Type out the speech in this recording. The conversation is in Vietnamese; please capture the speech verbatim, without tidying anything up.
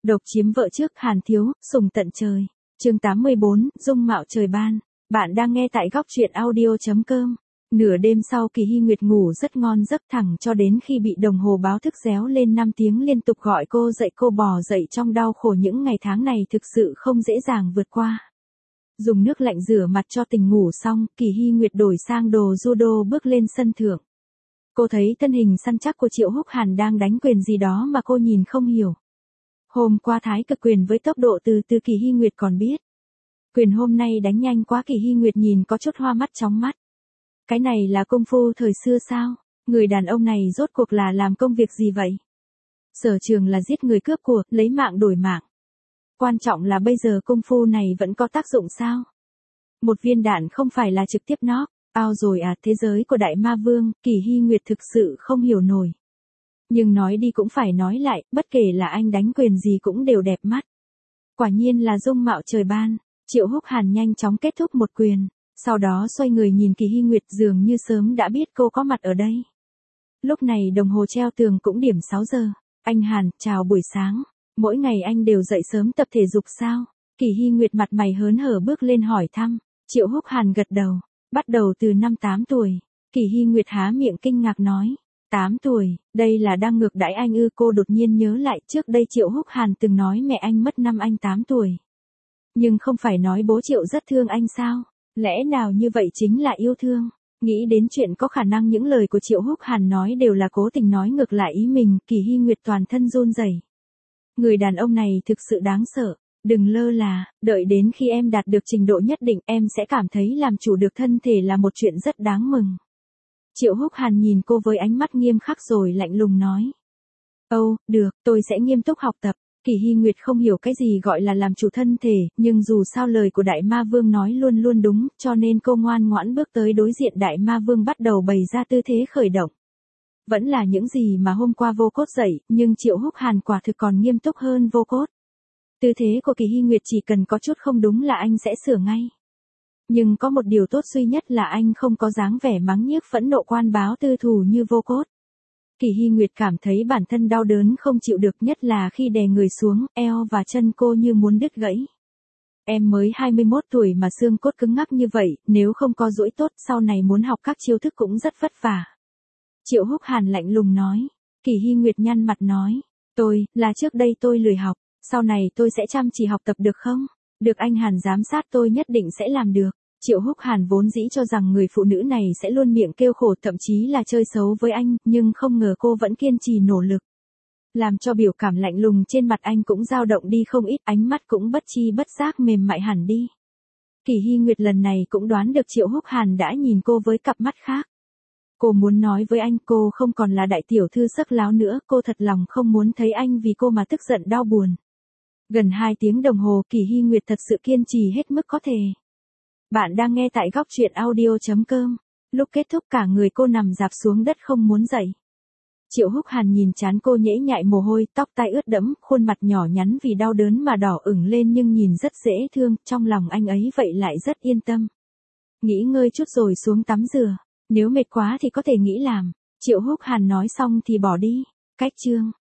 Độc chiếm vợ trước, Hàn Thiếu, sùng tận trời. Chương tám mươi bốn, dung mạo trời ban. Bạn đang nghe tại góc truyện audio chấm com. Nửa đêm sau Kỳ Hy Nguyệt ngủ rất ngon giấc thẳng cho đến khi bị đồng hồ báo thức réo lên năm tiếng liên tục gọi cô dậy. Cô bò dậy trong đau khổ, những ngày tháng này thực sự không dễ dàng vượt qua. Dùng nước lạnh rửa mặt cho tỉnh ngủ xong, Kỳ Hy Nguyệt đổi sang đồ judo bước lên sân thượng. Cô thấy thân hình săn chắc của Triệu Húc Hàn đang đánh quyền gì đó mà cô nhìn không hiểu. Hôm qua thái cực quyền với tốc độ từ từ Kỳ Hy Nguyệt còn biết. Quyền hôm nay đánh nhanh quá, Kỳ Hy Nguyệt nhìn có chút hoa mắt chóng mắt. Cái này là công phu thời xưa sao? Người đàn ông này rốt cuộc là làm công việc gì vậy? Sở trường là giết người cướp của, lấy mạng đổi mạng. Quan trọng là bây giờ công phu này vẫn có tác dụng sao? Một viên đạn không phải là trực tiếp knock out rồi à? Thế giới của Đại Ma Vương, Kỳ Hy Nguyệt thực sự không hiểu nổi. Nhưng nói đi cũng phải nói lại, bất kể là anh đánh quyền gì cũng đều đẹp mắt. Quả nhiên là dung mạo trời ban. Triệu Húc Hàn nhanh chóng kết thúc một quyền, sau đó xoay người nhìn Kỳ Hy Nguyệt, dường như sớm đã biết cô có mặt ở đây. Lúc này đồng hồ treo tường cũng điểm sáu giờ. Anh Hàn, chào buổi sáng. Mỗi ngày anh đều dậy sớm tập thể dục sao? Kỳ Hy Nguyệt mặt mày hớn hở bước lên hỏi thăm. Triệu Húc Hàn gật đầu. Bắt đầu từ năm tám tuổi. Kỳ Hy Nguyệt há miệng kinh ngạc nói. tám tuổi, đây là đang ngược đãi anh ư? Cô đột nhiên nhớ lại trước đây Triệu Húc Hàn từng nói mẹ anh mất năm anh tám tuổi. Nhưng không phải nói bố Triệu rất thương anh sao? Lẽ nào như vậy chính là yêu thương? Nghĩ đến chuyện có khả năng những lời của Triệu Húc Hàn nói đều là cố tình nói ngược lại ý mình, Kỳ Hy Nguyệt toàn thân run rẩy. Người đàn ông này thực sự đáng sợ. Đừng lơ là, đợi đến khi em đạt được trình độ nhất định em sẽ cảm thấy làm chủ được thân thể là một chuyện rất đáng mừng. Triệu Húc Hàn nhìn cô với ánh mắt nghiêm khắc rồi lạnh lùng nói. Âu, được, tôi sẽ nghiêm túc học tập. Kỳ Hy Nguyệt không hiểu cái gì gọi là làm chủ thân thể, nhưng dù sao lời của Đại Ma Vương nói luôn luôn đúng, cho nên cô ngoan ngoãn bước tới đối diện Đại Ma Vương bắt đầu bày ra tư thế khởi động. Vẫn là những gì mà hôm qua Vô Cốt dạy, nhưng Triệu Húc Hàn quả thực còn nghiêm túc hơn Vô Cốt. Tư thế của Kỳ Hy Nguyệt chỉ cần có chút không đúng là anh sẽ sửa ngay. Nhưng có một điều tốt duy nhất là anh không có dáng vẻ mắng nhiếc phẫn nộ quan báo tư thù như Vô Cốt. Kỳ Hy Nguyệt cảm thấy bản thân đau đớn không chịu được, nhất là khi đè người xuống, eo và chân cô như muốn đứt gãy. Em mới hai mươi mốt tuổi mà xương cốt cứng ngắc như vậy, nếu không có duỗi tốt sau này muốn học các chiêu thức cũng rất vất vả. Triệu Húc Hàn lạnh lùng nói. Kỳ Hy Nguyệt nhăn mặt nói. Tôi, là trước đây tôi lười học, sau này tôi sẽ chăm chỉ học tập được không? Được anh Hàn giám sát tôi nhất định sẽ làm được. Triệu Húc Hàn vốn dĩ cho rằng người phụ nữ này sẽ luôn miệng kêu khổ, thậm chí là chơi xấu với anh, nhưng không ngờ cô vẫn kiên trì nỗ lực. Làm cho biểu cảm lạnh lùng trên mặt anh cũng dao động đi không ít, ánh mắt cũng bất chi bất giác mềm mại hẳn đi. Kỳ Hy Nguyệt lần này cũng đoán được Triệu Húc Hàn đã nhìn cô với cặp mắt khác. Cô muốn nói với anh cô không còn là đại tiểu thư sắc láo nữa, cô thật lòng không muốn thấy anh vì cô mà tức giận đau buồn. Gần hai tiếng đồng hồ Kỳ Hy Nguyệt thật sự kiên trì hết mức có thể. Bạn đang nghe tại góc truyện audio chấm com. Lúc kết thúc cả người cô nằm rạp xuống đất không muốn dậy. Triệu Húc Hàn nhìn trán cô nhễ nhại mồ hôi, tóc tai ướt đẫm, khuôn mặt nhỏ nhắn vì đau đớn mà đỏ ửng lên nhưng nhìn rất dễ thương, trong lòng anh ấy vậy lại rất yên tâm. Nghỉ ngơi chút rồi xuống tắm rửa, nếu mệt quá thì có thể nghỉ làm. Triệu Húc Hàn nói xong thì bỏ đi. Cách chương